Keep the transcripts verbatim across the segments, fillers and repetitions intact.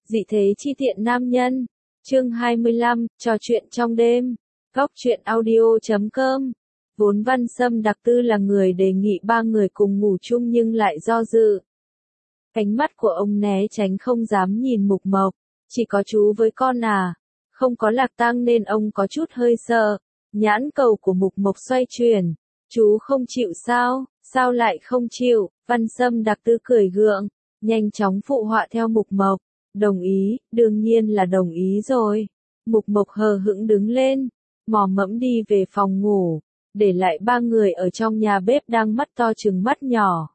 Dị thế chi tiện nam nhân. Chương hai mươi lăm, trò chuyện trong đêm. Góc truyện audio chấm com. Vốn Văn Sâm Đặc Tư là người đề nghị ba người cùng ngủ chung nhưng lại do dự. Ánh mắt của ông né tránh không dám nhìn Mục Mộc. Chỉ có chú với con à. Không có Lạc Tăng nên ông có chút hơi sợ. Nhãn cầu của Mục Mộc xoay chuyển. Chú không chịu sao? Sao lại không chịu? Văn Sâm Đặc Tư cười gượng. Nhanh chóng phụ họa theo Mục Mộc. Đồng ý, đương nhiên là đồng ý rồi. Mục Mộc hờ hững đứng lên. Mò mẫm đi về phòng ngủ. Để lại ba người ở trong nhà bếp đang mắt to trừng mắt nhỏ.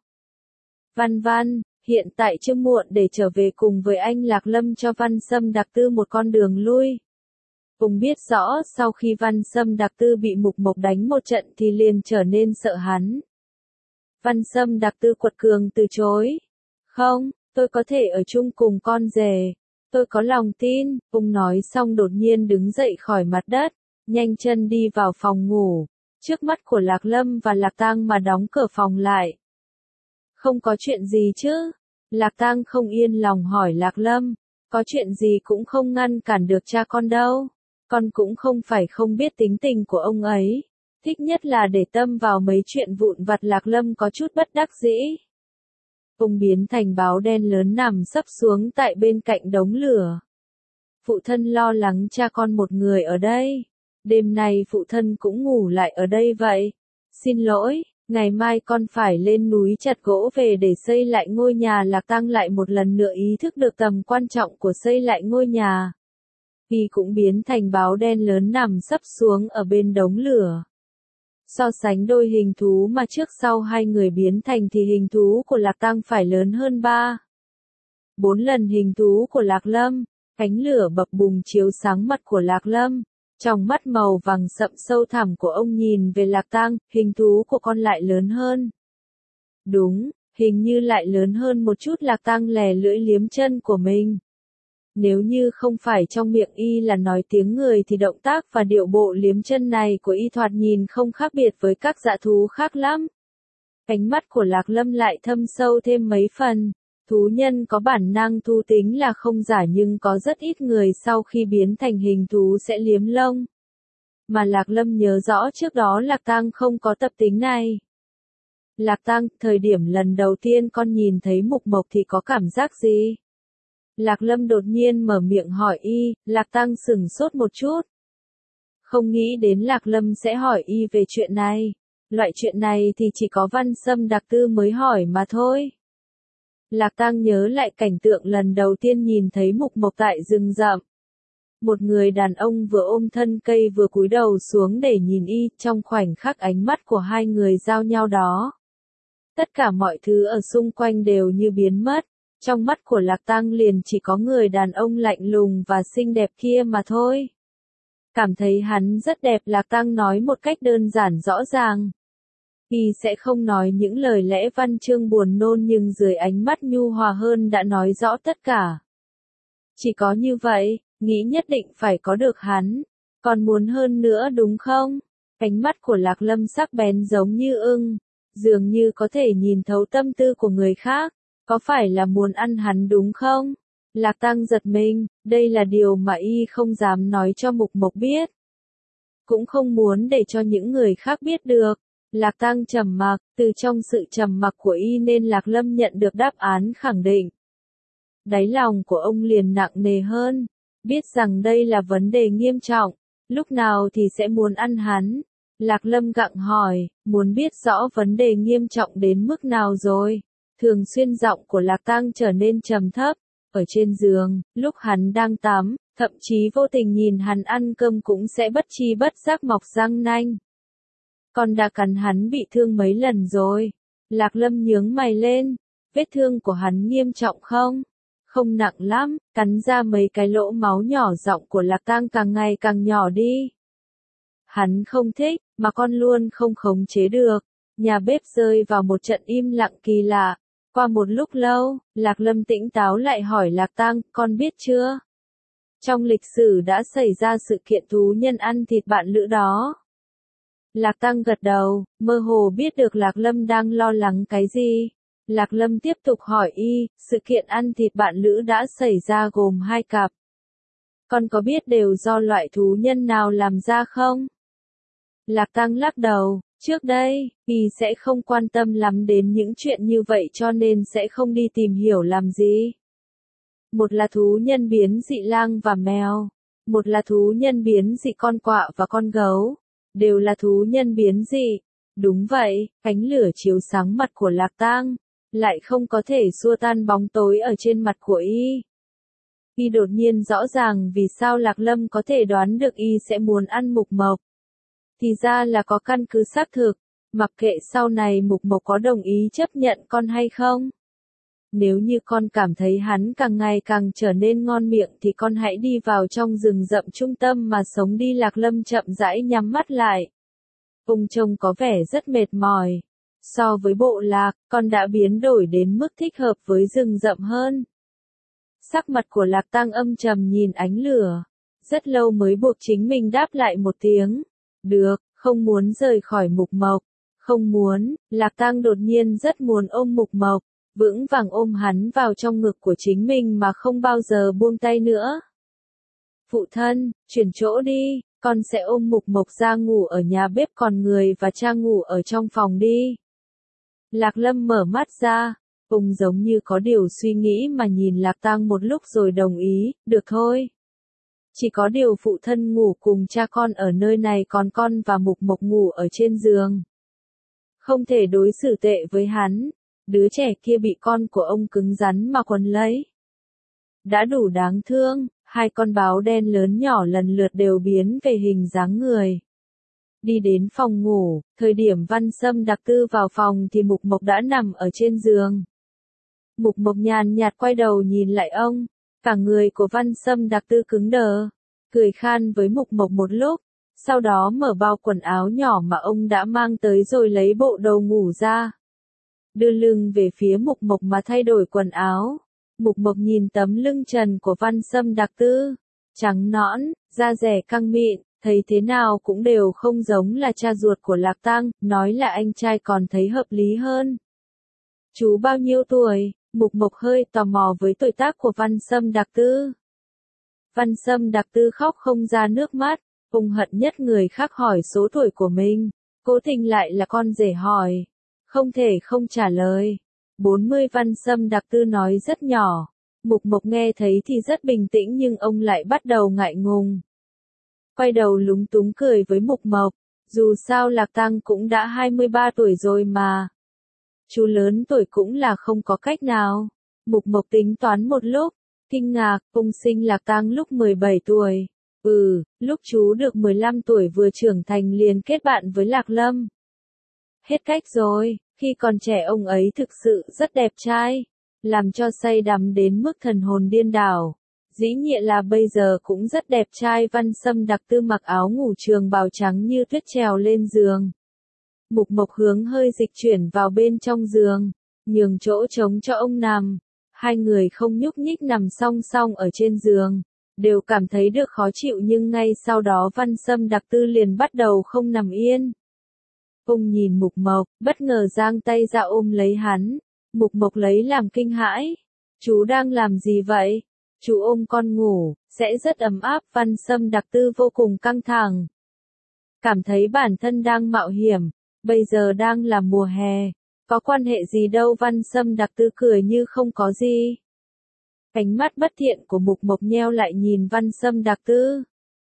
Văn Văn, hiện tại chưa muộn để trở về cùng với anh Lạc Lâm cho Văn Sâm Đặc Tư một con đường lui. Ông biết rõ sau khi Văn Sâm Đặc Tư bị Mục Mộc đánh một trận thì liền trở nên sợ hắn. Văn Sâm Đặc Tư quật cường từ chối. Không, tôi có thể ở chung cùng con rể. Tôi có lòng tin. Ông nói xong đột nhiên đứng dậy khỏi mặt đất, nhanh chân đi vào phòng ngủ. Trước mắt của Lạc Lâm và Lạc Tang mà đóng cửa phòng lại. Không có chuyện gì chứ? Lạc Tang không yên lòng hỏi Lạc Lâm. Có chuyện gì cũng không ngăn cản được cha con đâu. Con cũng không phải không biết tính tình của ông ấy. Thích nhất là để tâm vào mấy chuyện vụn vặt. Lạc Lâm có chút bất đắc dĩ. Ông biến thành báo đen lớn nằm sấp xuống tại bên cạnh đống lửa. Phụ thân lo lắng cha con một người ở đây. Đêm nay phụ thân cũng ngủ lại ở đây vậy. Xin lỗi, ngày mai con phải lên núi chặt gỗ về để xây lại ngôi nhà. Lạc Tăng lại một lần nữa ý thức được tầm quan trọng của xây lại ngôi nhà. Y cũng biến thành báo đen lớn nằm sấp xuống ở bên đống lửa. So sánh đôi hình thú mà trước sau hai người biến thành thì hình thú của Lạc Tăng phải lớn hơn ba. Bốn lần hình thú của Lạc Lâm. Ánh lửa bập bùng chiếu sáng mặt của Lạc Lâm. Trong mắt màu vàng sậm sâu thẳm của ông nhìn về Lạc Tăng, hình thú của con lại lớn hơn. Đúng, hình như lại lớn hơn một chút. Lạc Tăng lè lưỡi liếm chân của mình. Nếu như không phải trong miệng y là nói tiếng người thì động tác và điệu bộ liếm chân này của y thoạt nhìn không khác biệt với các dã thú khác lắm. Ánh mắt của Lạc Lâm lại thâm sâu thêm mấy phần. Thú nhân có bản năng thú tính là không giả nhưng có rất ít người sau khi biến thành hình thú sẽ liếm lông. Mà Lạc Lâm nhớ rõ trước đó Lạc Tăng không có tập tính này. Lạc Tăng, thời điểm lần đầu tiên con nhìn thấy Mục Mộc thì có cảm giác gì? Lạc Lâm đột nhiên mở miệng hỏi y. Lạc Tăng sửng sốt một chút. Không nghĩ đến Lạc Lâm sẽ hỏi y về chuyện này. Loại chuyện này thì chỉ có Văn Sâm Đặc Tư mới hỏi mà thôi. Lạc Tăng nhớ lại cảnh tượng lần đầu tiên nhìn thấy Mục Mộc tại rừng rậm. Một người đàn ông vừa ôm thân cây vừa cúi đầu xuống để nhìn y. Trong khoảnh khắc ánh mắt của hai người giao nhau đó, tất cả mọi thứ ở xung quanh đều như biến mất. Trong mắt của Lạc Tăng liền chỉ có người đàn ông lạnh lùng và xinh đẹp kia mà thôi. Cảm thấy hắn rất đẹp. Lạc Tăng nói một cách đơn giản rõ ràng. Y sẽ không nói những lời lẽ văn chương buồn nôn nhưng dưới ánh mắt nhu hòa hơn đã nói rõ tất cả. Chỉ có như vậy, nghĩ nhất định phải có được hắn. Còn muốn hơn nữa đúng không? Ánh mắt của Lạc Lâm sắc bén giống như ưng. Dường như có thể nhìn thấu tâm tư của người khác. Có phải là muốn ăn hắn đúng không? Lạc Tăng giật mình, đây là điều mà y không dám nói cho Mục Mộc biết. Cũng không muốn để cho những người khác biết được. Lạc Tăng trầm mặc, từ trong sự trầm mặc của y nên Lạc Lâm nhận được đáp án khẳng định. Đáy lòng của ông liền nặng nề hơn, biết rằng đây là vấn đề nghiêm trọng, lúc nào thì sẽ muốn ăn hắn. Lạc Lâm gặng hỏi, muốn biết rõ vấn đề nghiêm trọng đến mức nào rồi? Thường xuyên giọng của Lạc Tăng trở nên trầm thấp. Ở trên giường, lúc hắn đang tắm, thậm chí vô tình nhìn hắn ăn cơm cũng sẽ bất tri bất giác mọc răng nanh. Con đã cắn hắn bị thương mấy lần rồi. Lạc Lâm nhướng mày lên. Vết thương của hắn nghiêm trọng không? Không nặng lắm, cắn ra mấy cái lỗ máu nhỏ. Giọng của Lạc Tăng càng ngày càng nhỏ đi. Hắn không thích, mà con luôn không khống chế được. Nhà bếp rơi vào một trận im lặng kỳ lạ. Qua một lúc lâu, Lạc Lâm tỉnh táo lại hỏi Lạc Tăng, con biết chưa? Trong lịch sử đã xảy ra sự kiện thú nhân ăn thịt bạn lữ đó. Lạc Tăng gật đầu, mơ hồ biết được Lạc Lâm đang lo lắng cái gì. Lạc Lâm tiếp tục hỏi y, sự kiện ăn thịt bạn lữ đã xảy ra gồm hai cặp. Con có biết đều do loại thú nhân nào làm ra không? Lạc Tăng lắc đầu, trước đây, y sẽ không quan tâm lắm đến những chuyện như vậy cho nên sẽ không đi tìm hiểu làm gì. Một là thú nhân biến dị lang và mèo, một là thú nhân biến dị con quạ và con gấu, đều là thú nhân biến dị. Đúng vậy, ánh lửa chiếu sáng mặt của Lạc Tăng, lại không có thể xua tan bóng tối ở trên mặt của y. Y đột nhiên rõ ràng vì sao Lạc Lâm có thể đoán được y sẽ muốn ăn mục mộc. Thì ra là có căn cứ xác thực, mặc kệ sau này mục mộc có đồng ý chấp nhận con hay không. Nếu như con cảm thấy hắn càng ngày càng trở nên ngon miệng thì con hãy đi vào trong rừng rậm trung tâm mà sống đi. Lạc Lâm chậm rãi nhắm mắt lại. Ông trông có vẻ rất mệt mỏi. So với bộ lạc, con đã biến đổi đến mức thích hợp với rừng rậm hơn. Sắc mặt của Lạc Tăng âm trầm nhìn ánh lửa. Rất lâu mới buộc chính mình đáp lại một tiếng. Được, không muốn rời khỏi mục mộc. Không muốn, Lạc Tăng đột nhiên rất muốn ôm mục mộc. Vững vàng ôm hắn vào trong ngực của chính mình mà không bao giờ buông tay nữa. Phụ thân, chuyển chỗ đi, con sẽ ôm mục mộc ra ngủ ở nhà bếp còn người và cha ngủ ở trong phòng đi. Lạc Lâm mở mắt ra, ông giống như có điều suy nghĩ mà nhìn Lạc Tăng một lúc rồi đồng ý, được thôi. Chỉ có điều phụ thân ngủ cùng cha con ở nơi này còn con và mục mộc ngủ ở trên giường. Không thể đối xử tệ với hắn. Đứa trẻ kia bị con của ông cứng rắn mà quấn lấy. Đã đủ đáng thương, hai con báo đen lớn nhỏ lần lượt đều biến về hình dáng người. Đi đến phòng ngủ, thời điểm Văn Sâm Đặc Tư vào phòng thì Mục Mộc đã nằm ở trên giường. Mục Mộc nhàn nhạt quay đầu nhìn lại ông, cả người của Văn Sâm Đặc Tư cứng đờ, cười khan với Mục Mộc một lúc, sau đó mở bao quần áo nhỏ mà ông đã mang tới rồi lấy bộ đồ ngủ ra. Đưa lưng về phía Mục Mộc mà thay đổi quần áo. Mục Mộc nhìn tấm lưng trần của Văn Sâm Đặc Tư, trắng nõn, da dẻ căng mịn, thấy thế nào cũng đều không giống là cha ruột của Lạc Tăng, nói là anh trai còn thấy hợp lý hơn. Chú bao nhiêu tuổi? Mục Mộc hơi tò mò với tuổi tác của Văn Sâm Đặc Tư. Văn Sâm Đặc Tư khóc không ra nước mắt, ông hận nhất người khác hỏi số tuổi của mình, cố tình lại là con rể hỏi. Không thể không trả lời. bốn mươi Văn Sâm Đặc Tư nói rất nhỏ. Mục Mộc nghe thấy thì rất bình tĩnh nhưng ông lại bắt đầu ngại ngùng. Quay đầu lúng túng cười với Mục Mộc. Dù sao Lạc Tăng cũng đã hai mươi ba tuổi rồi mà. Chú lớn tuổi cũng là không có cách nào. Mục Mộc tính toán một lúc. Kinh ngạc, ông sinh Lạc Tăng lúc mười bảy tuổi. Ừ, lúc chú được mười lăm tuổi vừa trưởng thành liền kết bạn với Lạc Lâm. Hết cách rồi, khi còn trẻ ông ấy thực sự rất đẹp trai, làm cho say đắm đến mức thần hồn điên đảo. Dĩ nhiên là bây giờ cũng rất đẹp trai. Văn Sâm Đặc Tư mặc áo ngủ trường bào trắng như tuyết trèo lên giường. Mục Mộc hướng hơi dịch chuyển vào bên trong giường, nhường chỗ trống cho ông nằm. Hai người không nhúc nhích nằm song song ở trên giường, đều cảm thấy được khó chịu nhưng ngay sau đó Văn Sâm Đặc Tư liền bắt đầu không nằm yên. Ông nhìn Mục Mộc, bất ngờ giang tay ra ôm lấy hắn. Mục Mộc lấy làm kinh hãi. Chú đang làm gì vậy? Chú ôm con ngủ, sẽ rất ấm áp. Văn Sâm Đặc Tư vô cùng căng thẳng. Cảm thấy bản thân đang mạo hiểm. Bây giờ đang là mùa hè. Có quan hệ gì đâu. Văn Sâm Đặc Tư cười như không có gì. Ánh mắt bất thiện của Mục Mộc nheo lại nhìn Văn Sâm Đặc Tư.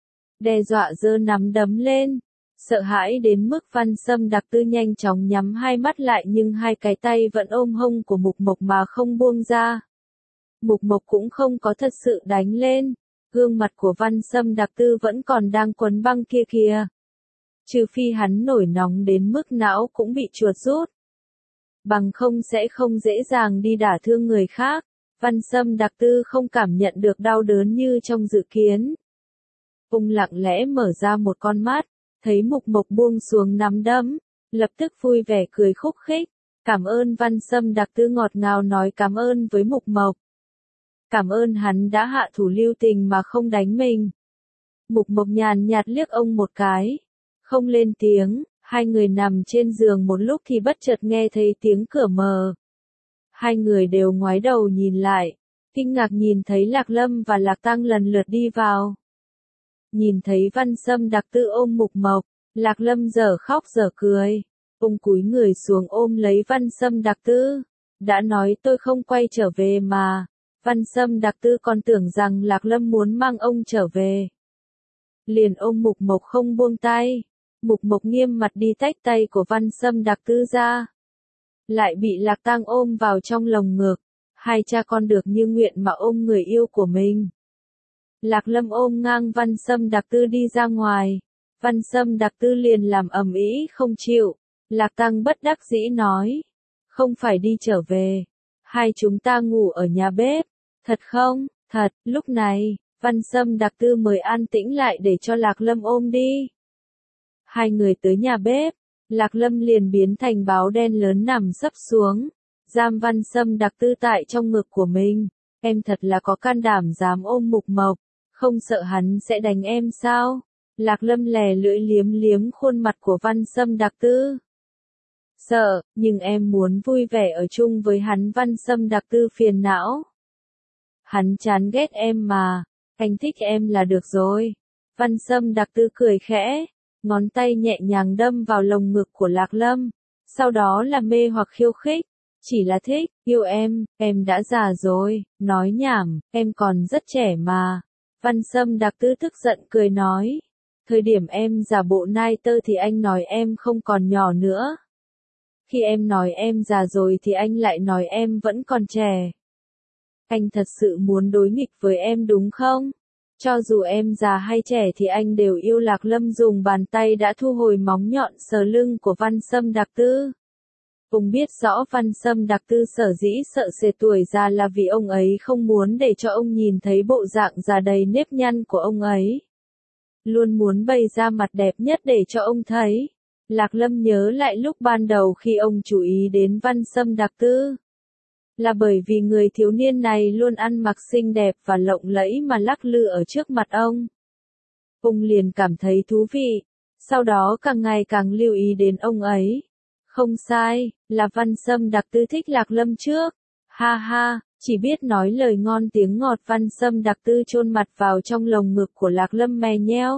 Đe dọa giơ nắm đấm lên. Sợ hãi đến mức Văn Sâm Đặc Tư nhanh chóng nhắm hai mắt lại nhưng hai cái tay vẫn ôm hông của Mục Mộc mà không buông ra. Mục Mộc cũng không có thật sự đánh lên. Gương mặt của Văn Sâm Đặc Tư vẫn còn đang quấn băng kia kìa. Trừ phi hắn nổi nóng đến mức não cũng bị chuột rút. Bằng không sẽ không dễ dàng đi đả thương người khác. Văn Sâm Đặc Tư không cảm nhận được đau đớn như trong dự kiến. Ông lặng lẽ mở ra một con mắt. Thấy Mục Mộc buông xuống nắm đấm, lập tức vui vẻ cười khúc khích. Cảm ơn. Văn Sâm Đặc Tư ngọt ngào nói cảm ơn với Mục Mộc. Cảm ơn hắn đã hạ thủ lưu tình mà không đánh mình. Mục Mộc nhàn nhạt liếc ông một cái. Không lên tiếng, hai người nằm trên giường một lúc thì bất chợt nghe thấy tiếng cửa mở. Hai người đều ngoái đầu nhìn lại, kinh ngạc nhìn thấy Lạc Lâm và Lạc Tăng lần lượt đi vào. Nhìn thấy Văn Sâm Đặc Tư ôm Mục Mộc, Lạc Lâm dở khóc dở cười. Ông cúi người xuống ôm lấy Văn Sâm Đặc Tư. Đã nói tôi không quay trở về mà. Văn Sâm Đặc Tư còn tưởng rằng Lạc Lâm muốn mang ông trở về. Liền ôm Mục Mộc không buông tay. Mục Mộc nghiêm mặt đi tách tay của Văn Sâm Đặc Tư ra. Lại bị Lạc Tăng ôm vào trong lồng ngực. Hai cha con được như nguyện mà ôm người yêu của mình. Lạc Lâm ôm ngang Văn Sâm Đặc Tư đi ra ngoài. Văn Sâm Đặc Tư liền làm ầm ĩ không chịu. Lạc Tăng bất đắc dĩ nói. Không phải đi trở về. Hai chúng ta ngủ ở nhà bếp. Thật không? Thật. Lúc này, Văn Sâm Đặc Tư mới an tĩnh lại để cho Lạc Lâm ôm đi. Hai người tới nhà bếp. Lạc Lâm liền biến thành báo đen lớn nằm sấp xuống. Giam Văn Sâm Đặc Tư tại trong ngực của mình. Em thật là có can đảm dám ôm Mục Mộc. Không sợ hắn sẽ đánh em sao? Lạc Lâm lè lưỡi liếm liếm khuôn mặt của Văn Sâm Đặc Tư. Sợ, nhưng em muốn vui vẻ ở chung với hắn. Văn Sâm Đặc Tư phiền não. Hắn chán ghét em mà. Anh thích em là được rồi. Văn Sâm Đặc Tư cười khẽ. Ngón tay nhẹ nhàng đâm vào lồng ngực của Lạc Lâm. Sau đó là mê hoặc khiêu khích. Chỉ là thích, yêu em, em đã già rồi, nói nhảm, em còn rất trẻ mà. Văn Sâm Đặc Tư tức giận cười nói. Thời điểm em giả bộ nai tơ thì anh nói em không còn nhỏ nữa. Khi em nói em già rồi thì anh lại nói em vẫn còn trẻ. Anh thật sự muốn đối nghịch với em đúng không? Cho dù em già hay trẻ thì anh đều yêu. Lạc Lâm dùng bàn tay đã thu hồi móng nhọn sờ lưng của Văn Sâm Đặc Tư. Ông biết rõ Văn Sâm Đặc Tư sở dĩ sợ sệt tuổi già là vì ông ấy không muốn để cho ông nhìn thấy bộ dạng già đầy nếp nhăn của ông ấy. Luôn muốn bày ra mặt đẹp nhất để cho ông thấy. Lạc Lâm nhớ lại lúc ban đầu khi ông chú ý đến Văn Sâm Đặc Tư. Là bởi vì người thiếu niên này luôn ăn mặc xinh đẹp và lộng lẫy mà lắc lư ở trước mặt ông. Ông liền cảm thấy thú vị. Sau đó càng ngày càng lưu ý đến ông ấy. Không sai, là Văn Sâm Đặc Tư thích Lạc Lâm trước. Ha ha, chỉ biết nói lời ngon tiếng ngọt. Văn Sâm Đặc Tư chôn mặt vào trong lồng ngực của Lạc Lâm mè nheo.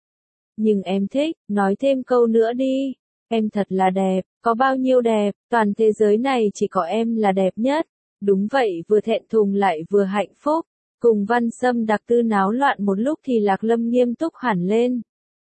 Nhưng em thích, nói thêm câu nữa đi. Em thật là đẹp, có bao nhiêu đẹp, toàn thế giới này chỉ có em là đẹp nhất. Đúng vậy, vừa thẹn thùng lại vừa hạnh phúc. Cùng Văn Sâm Đặc Tư náo loạn một lúc thì Lạc Lâm nghiêm túc hẳn lên.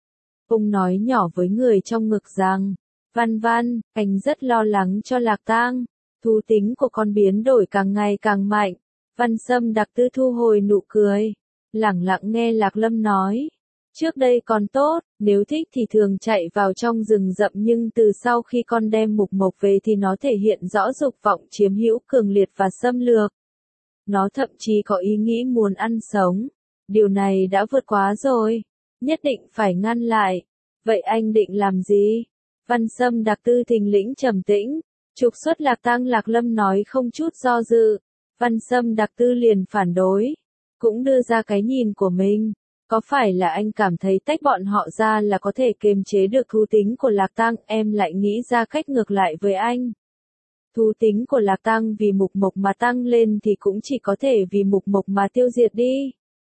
Ông nói nhỏ với người trong ngực rằng. Văn Văn, anh rất lo lắng cho Lạc Tang. Thú tính của con biến đổi càng ngày càng mạnh. Văn Sâm Đặc Tư thu hồi nụ cười. Lẳng lặng nghe Lạc Lâm nói. Trước đây còn tốt, nếu thích thì thường chạy vào trong rừng rậm, nhưng từ sau khi con đem Mục Mộc về thì nó thể hiện rõ dục vọng chiếm hữu cường liệt và xâm lược. Nó thậm chí có ý nghĩ muốn ăn sống. Điều này đã vượt quá rồi. Nhất định phải ngăn lại. Vậy anh định làm gì? Văn Sâm Đặc Tư thình lĩnh trầm tĩnh. Trục xuất Lạc Tăng. Lạc Lâm nói không chút do dự. Văn Sâm Đặc Tư liền phản đối. Cũng đưa ra cái nhìn của mình. Có phải là anh cảm thấy tách bọn họ ra là có thể kiềm chế được thú tính của Lạc Tăng? Em lại nghĩ ra cách ngược lại với anh. Thú tính của Lạc Tăng vì Mục Mộc mà tăng lên thì cũng chỉ có thể vì Mục Mộc mà tiêu diệt đi.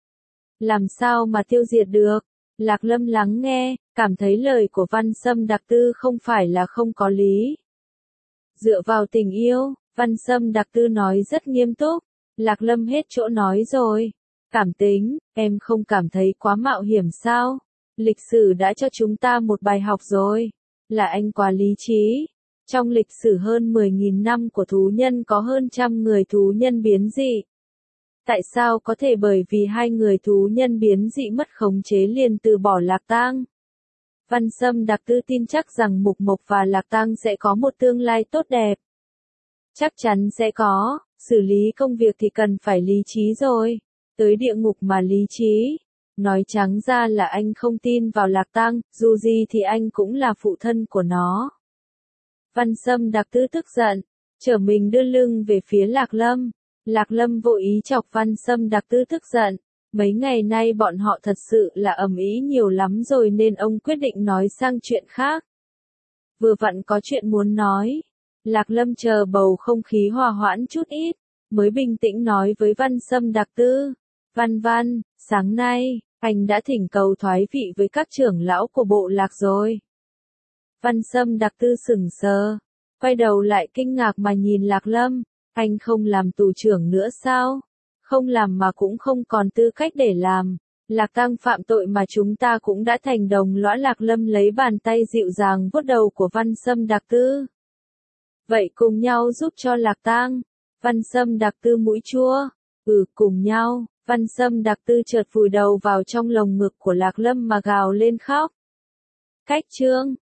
Làm sao mà tiêu diệt được? Lạc Lâm lắng nghe, cảm thấy lời của Văn Sâm Đặc Tư không phải là không có lý. Dựa vào tình yêu, Văn Sâm Đặc Tư nói rất nghiêm túc. Lạc Lâm hết chỗ nói rồi. Cảm tính, em không cảm thấy quá mạo hiểm sao? Lịch sử đã cho chúng ta một bài học rồi. Là anh quá lý trí. Trong lịch sử hơn mười nghìn năm của thú nhân có hơn trăm người thú nhân biến dị. Tại sao có thể bởi vì hai người thú nhân biến dị mất khống chế liền từ bỏ Lạc Tang? Văn Sâm Đặc Tư tin chắc rằng Mục Mộc và Lạc Tang sẽ có một tương lai tốt đẹp. Chắc chắn sẽ có, xử lý công việc thì cần phải lý trí rồi. Tới địa ngục mà lý trí. Nói trắng ra là anh không tin vào Lạc Tang, dù gì thì anh cũng là phụ thân của nó. Văn Sâm Đặc Tư tức giận, trở mình đưa lưng về phía Lạc Lâm. Lạc Lâm vô ý chọc Văn Sâm Đặc Tư tức giận. Mấy ngày nay bọn họ thật sự là ầm ĩ nhiều lắm rồi nên ông quyết định nói sang chuyện khác. Vừa vặn có chuyện muốn nói. Lạc Lâm chờ bầu không khí hòa hoãn chút ít, mới bình tĩnh nói với Văn Sâm Đặc Tư. Văn Văn, sáng nay, anh đã thỉnh cầu thoái vị với các trưởng lão của bộ lạc rồi. Văn Sâm Đặc Tư sững sờ, quay đầu lại kinh ngạc mà nhìn Lạc Lâm, anh không làm tù trưởng nữa sao? Không làm mà cũng không còn tư cách để làm. Lạc Tăng phạm tội mà chúng ta cũng đã thành đồng lõa. Lạc Lâm lấy bàn tay dịu dàng vuốt đầu của Văn Sâm Đặc Tư. Vậy cùng nhau giúp cho Lạc Tăng. Văn Sâm Đặc Tư mũi chua. Ừ, cùng nhau. Văn Sâm Đặc Tư chợt vùi đầu vào trong lồng ngực của Lạc Lâm mà gào lên khóc. Cách chương